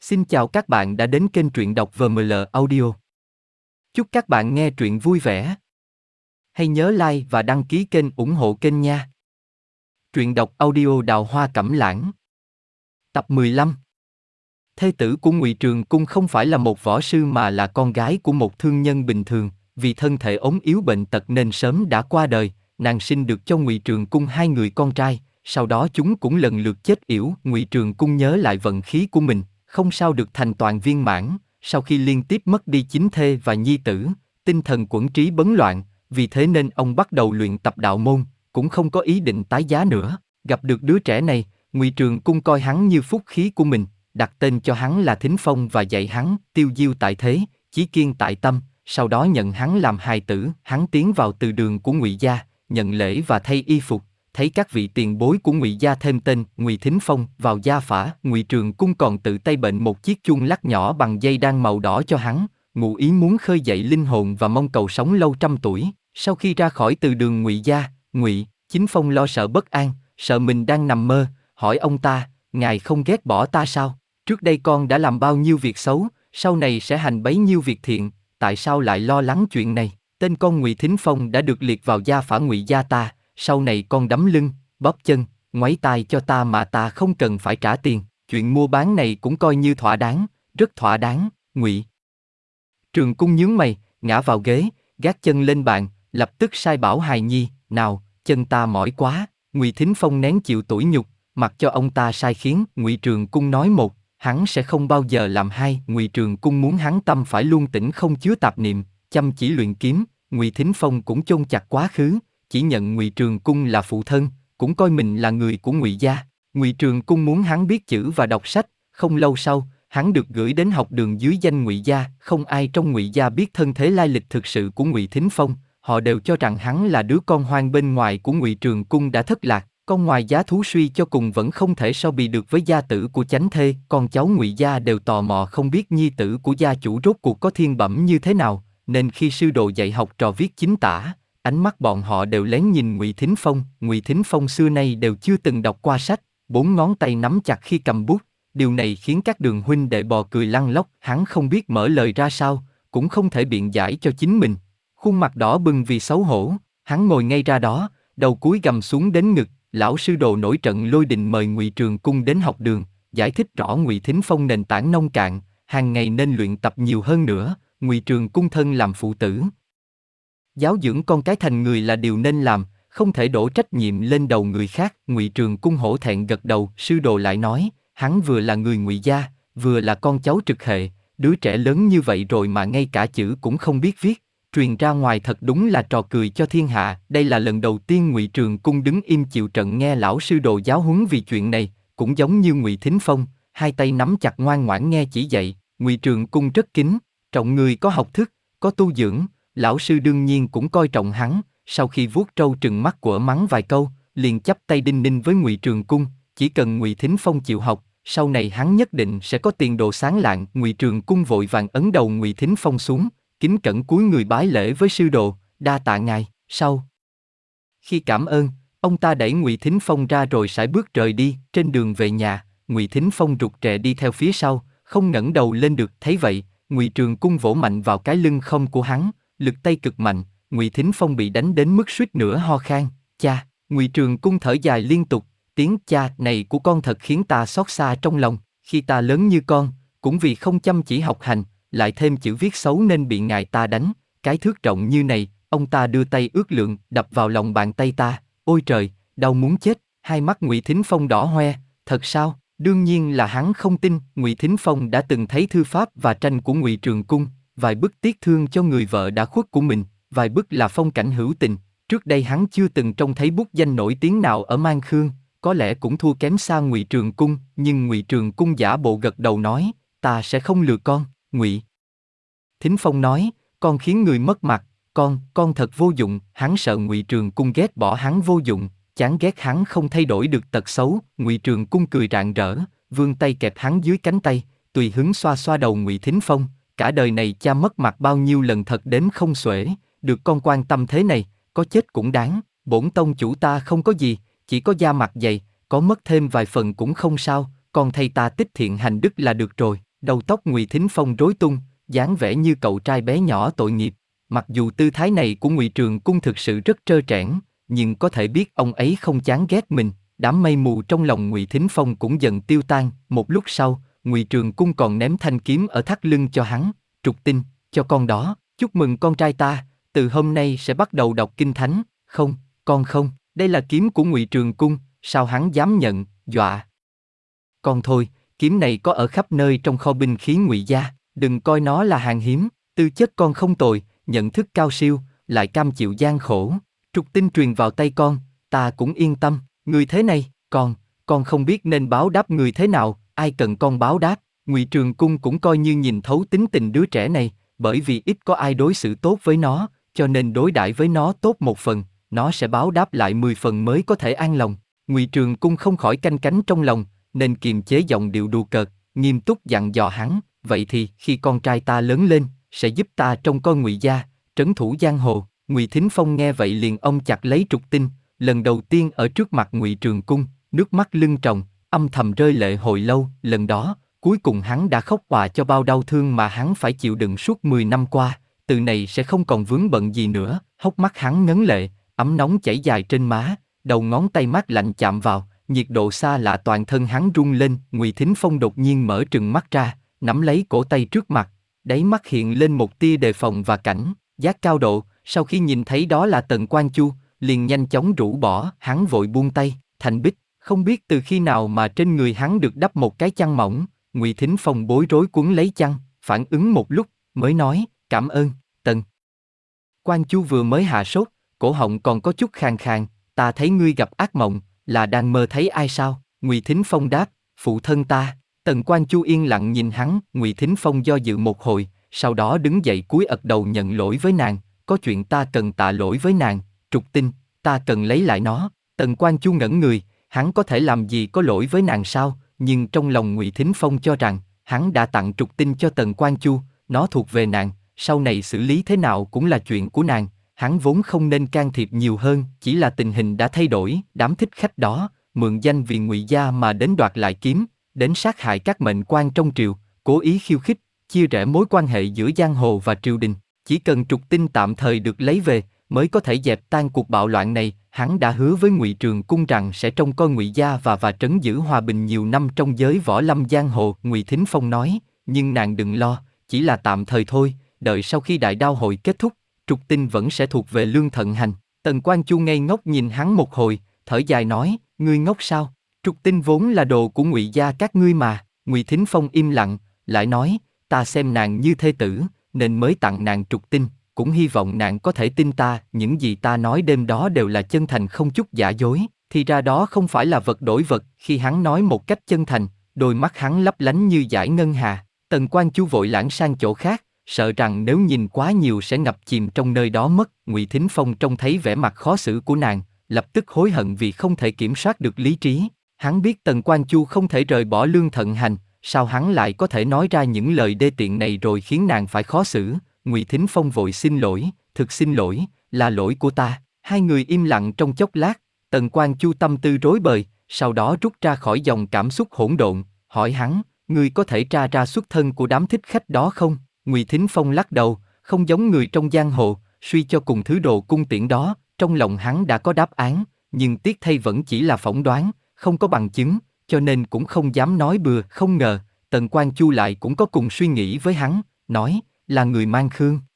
Xin chào các bạn đã đến kênh truyện đọc VML Audio. Chúc các bạn nghe truyện vui vẻ. Hãy nhớ like và đăng ký kênh ủng hộ kênh nha. Truyện đọc audio Đào Hoa Cẩm Lãng. Tập 15. Thê tử của Ngụy Trường Cung không phải là một võ sư mà là con gái của một thương nhân bình thường, vì thân thể ốm yếu bệnh tật nên sớm đã qua đời. Nàng sinh được cho Ngụy Trường Cung 2 người con trai, sau đó chúng cũng lần lượt chết yểu. Ngụy Trường Cung nhớ lại vận khí của mình, không sao được thành toàn viên mãn. Sau khi liên tiếp mất đi chính thê và nhi tử, tinh thần quẫn trí bấn loạn, vì thế nên ông bắt đầu luyện tập đạo môn, cũng không có ý định tái giá nữa. Gặp được đứa trẻ này, Ngụy Trường Cung coi hắn như phúc khí của mình, đặt tên cho hắn là Thính Phong và dạy hắn tiêu diêu tại thế, chí kiên tại tâm. Sau đó nhận hắn làm hài tử. Hắn tiến vào từ đường của Ngụy gia, nhận lễ và thay y phục. Thấy các vị tiền bối của Ngụy gia thêm tên Ngụy Thính Phong vào gia phả, Ngụy Trường Cung còn tự tay bệnh một chiếc chuông lắc nhỏ bằng dây đan màu đỏ cho hắn, ngụ ý muốn khơi dậy linh hồn và mong cầu sống lâu trăm tuổi. Sau khi ra khỏi từ đường Ngụy gia, Ngụy Thính Phong lo sợ bất an, sợ mình đang nằm mơ, hỏi ông ta: "Ngài không ghét bỏ ta sao? Trước đây con đã làm bao nhiêu việc xấu, sau này sẽ hành bấy nhiêu việc thiện, tại sao lại lo lắng chuyện này? Tên con Ngụy Thính Phong đã được liệt vào gia phả Ngụy gia ta, sau này con đấm lưng, bóp chân, ngoáy tai cho ta mà ta không cần phải trả tiền, chuyện mua bán này cũng coi như thỏa đáng, rất thỏa đáng." Ngụy Trường Cung nhướng mày, ngã vào ghế, gác chân lên bàn, lập tức sai bảo hài nhi: "Nào, chân ta mỏi quá." Ngụy Thính Phong nén chịu tủi nhục, mặc cho ông ta sai khiến. Ngụy Trường Cung nói một, hắn sẽ không bao giờ làm hai. Ngụy Trường Cung muốn hắn tâm phải luôn tĩnh không chứa tạp niệm, chăm chỉ luyện kiếm. Ngụy Thính Phong cũng chôn chặt quá khứ, chỉ nhận Ngụy Trường Cung là phụ thân, cũng coi mình là người của Ngụy gia. Ngụy Trường Cung muốn hắn biết chữ và đọc sách. Không lâu sau, hắn được gửi đến học đường dưới danh Ngụy gia. Không ai trong Ngụy gia biết thân thế lai lịch thực sự của Ngụy Thính Phong. Họ đều cho rằng hắn là đứa con hoang bên ngoài của Ngụy Trường Cung đã thất lạc. Con ngoài giá thú suy cho cùng vẫn không thể so bì được với gia tử của chánh thê. Con cháu Ngụy gia đều tò mò không biết nhi tử của gia chủ rốt cuộc có thiên bẩm như thế nào, nên khi sư đồ dạy học trò viết chính tả, ánh mắt bọn họ đều lén nhìn Ngụy Thính Phong. Ngụy Thính Phong xưa nay đều chưa từng đọc qua sách, 4 ngón tay nắm chặt khi cầm bút. Điều này khiến các đường huynh đệ bò cười lăn lóc. Hắn không biết mở lời ra sao, cũng không thể biện giải cho chính mình. Khuôn mặt đỏ bừng vì xấu hổ, hắn ngồi ngay ra đó, đầu cúi gằm xuống đến ngực. Lão sư đồ nổi trận lôi đình mời Ngụy Trường Cung đến học đường, giải thích rõ Ngụy Thính Phong nền tảng nông cạn, hàng ngày nên luyện tập nhiều hơn nữa. Ngụy Trường Cung thân làm phụ tử, giáo dưỡng con cái thành người là điều nên làm, không thể đổ trách nhiệm lên đầu người khác. Ngụy Trường Cung hổ thẹn gật đầu. Sư đồ lại nói, hắn vừa là người Ngụy gia, vừa là con cháu trực hệ, đứa trẻ lớn như vậy rồi mà ngay cả chữ cũng không biết viết, truyền ra ngoài thật đúng là trò cười cho thiên hạ. Đây là lần đầu tiên Ngụy Trường Cung đứng im chịu trận nghe lão sư đồ giáo huấn vì chuyện này, cũng giống như Ngụy Thính Phong, hai tay nắm chặt ngoan ngoãn nghe chỉ dạy. Ngụy Trường Cung rất kính trọng người có học thức, có tu dưỡng. Lão sư đương nhiên cũng coi trọng hắn. Sau khi vuốt trâu trừng mắt của mắng vài câu, liền chắp tay đinh ninh với Ngụy Trường Cung, chỉ cần Ngụy Thính Phong chịu học, sau này hắn nhất định sẽ có tiền đồ sáng lạng. Ngụy Trường Cung vội vàng ấn đầu Ngụy Thính Phong xuống, kính cẩn cúi người bái lễ với sư đồ: "Đa tạ ngài." Sau khi cảm ơn, ông ta đẩy Ngụy Thính Phong ra rồi sải bước rời đi. Trên đường về nhà, Ngụy Thính Phong rụt rè đi theo phía sau, không ngẩng đầu lên được. Thấy vậy, Ngụy Trường Cung vỗ mạnh vào cái lưng không của hắn, lực tay cực mạnh. Ngụy Thính Phong bị đánh đến mức suýt nữa ho khan. "Cha!" Ngụy Trường Cung thở dài liên tục, tiếng cha này của con thật khiến ta xót xa trong lòng. Khi ta lớn như con, cũng vì không chăm chỉ học hành, lại thêm chữ viết xấu nên bị ngài ta đánh. Cái thước rộng như này, ông ta đưa tay ước lượng, đập vào lòng bàn tay ta. Ôi trời, đau muốn chết. Hai mắt Ngụy Thính Phong đỏ hoe. Thật sao? Đương nhiên là hắn không tin. Ngụy Thính Phong đã từng thấy thư pháp và tranh của Ngụy Trường Cung, vài bức tiếc thương cho người vợ đã khuất của mình, vài bức là phong cảnh hữu tình. Trước đây hắn chưa từng trông thấy bút danh nổi tiếng nào ở Man Khương, có lẽ cũng thua kém xa Ngụy Trường Cung, nhưng Ngụy Trường Cung giả bộ gật đầu nói: "Ta sẽ không lừa con." Ngụy Thính Phong nói: "Con khiến người mất mặt, con thật vô dụng." Hắn sợ Ngụy Trường Cung ghét bỏ hắn vô dụng, chán ghét hắn không thay đổi được tật xấu. Ngụy Trường Cung cười rạng rỡ, vươn tay kẹp hắn dưới cánh tay, tùy hứng xoa xoa đầu Ngụy Thính Phong. Cả đời này cha mất mặt bao nhiêu lần thật đếm không xuể, được con quan tâm thế này, có chết cũng đáng. Bổn tông chủ ta không có gì, chỉ có da mặt dày, có mất thêm vài phần cũng không sao, con thay ta tích thiện hành đức là được rồi. Đầu tóc Ngụy Thính Phong rối tung, dáng vẻ như cậu trai bé nhỏ tội nghiệp. Mặc dù tư thái này của Ngụy Trường Cung thực sự rất trơ trẽn, nhưng có thể biết ông ấy không chán ghét mình. Đám mây mù trong lòng Ngụy Thính Phong cũng dần tiêu tan. Một lúc sau, Ngụy Trường Cung còn ném thanh kiếm ở thắt lưng cho hắn. Trục Tinh, cho con đó. Chúc mừng con trai ta, từ hôm nay sẽ bắt đầu đọc kinh thánh. Không, con không, đây là kiếm của Ngụy Trường Cung, sao hắn dám nhận, dọa. Con thôi, kiếm này có ở khắp nơi trong kho binh khí Ngụy gia, đừng coi nó là hàng hiếm. Tư chất con không tồi, nhận thức cao siêu, lại cam chịu gian khổ. Trục Tinh truyền vào tay con, ta cũng yên tâm. Người thế này, con không biết nên báo đáp người thế nào, ai cần con báo đáp. Ngụy Trường Cung cũng coi như nhìn thấu tính tình đứa trẻ này, bởi vì ít có ai đối xử tốt với nó, cho nên đối đãi với nó tốt một phần, nó sẽ báo đáp lại 10 phần mới có thể an lòng. Ngụy Trường Cung không khỏi canh cánh trong lòng, nên kiềm chế giọng điệu đùa cợt, nghiêm túc dặn dò hắn, vậy thì khi con trai ta lớn lên, sẽ giúp ta trông coi Ngụy gia, trấn thủ giang hồ. Ngụy Thính Phong nghe vậy liền ôm chặt lấy Trục Tinh, lần đầu tiên ở trước mặt Ngụy Trường Cung, nước mắt lưng tròng, âm thầm rơi lệ hồi lâu. Lần đó, cuối cùng hắn đã khóc òa cho bao đau thương mà hắn phải chịu đựng suốt 10 năm qua. Từ này sẽ không còn vướng bận gì nữa. Hốc mắt hắn ngấn lệ, ấm nóng chảy dài trên má, đầu ngón tay mát lạnh chạm vào, nhiệt độ xa lạ toàn thân hắn rung lên. Ngụy Thính Phong đột nhiên mở trừng mắt ra, nắm lấy cổ tay trước mặt, đáy mắt hiện lên một tia đề phòng và cảnh giác cao độ. Sau khi nhìn thấy đó là Tần Quan Chu, liền nhanh chóng rũ bỏ. Hắn vội buông tay. Thành Bích, không biết từ khi nào mà trên người hắn được đắp một cái chăn mỏng. Ngụy Thính Phong bối rối cuốn lấy chăn, phản ứng một lúc, mới nói, cảm ơn, Tần Quan Chu vừa mới hạ sốt, cổ họng còn có chút khàn khàn, ta thấy ngươi gặp ác mộng, là đang mơ thấy ai sao? Ngụy Thính Phong đáp, phụ thân ta. Tần Quan Chu yên lặng nhìn hắn. Ngụy Thính Phong do dự một hồi, sau đó đứng dậy cúi ập đầu nhận lỗi với nàng, có chuyện ta cần tạ lỗi với nàng. Trục Tinh, ta cần lấy lại nó. Tần Quan Chu ngẩn người, hắn có thể làm gì có lỗi với nàng sao? Nhưng trong lòng Ngụy Thính Phong cho rằng, hắn đã tặng Trục Tinh cho Tần Quan Chu, nó thuộc về nàng, sau này xử lý thế nào cũng là chuyện của nàng, hắn vốn không nên can thiệp nhiều hơn. Chỉ là tình hình đã thay đổi. Đám thích khách đó, mượn danh vì Ngụy gia mà đến đoạt lại kiếm, đến sát hại các mệnh quan trong triều, cố ý khiêu khích, chia rẽ mối quan hệ giữa giang hồ và triều đình. Chỉ cần Trục Tinh tạm thời được lấy về, mới có thể dẹp tan cuộc bạo loạn này. Hắn đã hứa với Ngụy Trường Cung rằng sẽ trông coi Ngụy gia và trấn giữ hòa bình nhiều năm trong giới võ lâm giang hồ. Ngụy Thính Phong nói, nhưng nàng đừng lo, chỉ là tạm thời thôi, đợi sau khi đại đao hội kết thúc, Trục Tinh vẫn sẽ thuộc về Lương Thận Hành. Tần Quan Chu ngây ngốc nhìn hắn một hồi, thở dài nói, ngươi ngốc sao? Trục Tinh vốn là đồ của Ngụy gia các ngươi mà. Ngụy Thính Phong im lặng, lại nói, ta xem nàng như thê tử, nên mới tặng nàng Trục Tinh, cũng hy vọng nàng có thể tin ta, những gì ta nói đêm đó đều là chân thành không chút giả dối. Thì ra đó không phải là vật đổi vật. Khi hắn nói một cách chân thành, đôi mắt hắn lấp lánh như dải ngân hà. Tần Quan Chu vội lãng sang chỗ khác, sợ rằng nếu nhìn quá nhiều sẽ ngập chìm trong nơi đó mất. Ngụy Thính Phong trông thấy vẻ mặt khó xử của nàng, lập tức hối hận vì không thể kiểm soát được lý trí. Hắn biết Tần Quan Chu không thể rời bỏ Lương Thận Hành, sao hắn lại có thể nói ra những lời đê tiện này rồi khiến nàng phải khó xử. Ngụy Thính Phong vội xin lỗi, thực xin lỗi, là lỗi của ta. Hai người im lặng trong chốc lát, Tần Quan Chu tâm tư rối bời, sau đó rút ra khỏi dòng cảm xúc hỗn độn, hỏi hắn, ngươi có thể tra ra xuất thân của đám thích khách đó không? Ngụy Thính Phong lắc đầu, không giống người trong giang hồ, suy cho cùng thứ đồ cung tiễn đó, trong lòng hắn đã có đáp án, nhưng tiếc thay vẫn chỉ là phỏng đoán, không có bằng chứng, cho nên cũng không dám nói bừa. Không ngờ, Tần Quan Chu lại cũng có cùng suy nghĩ với hắn, nói, là người Mang Khương.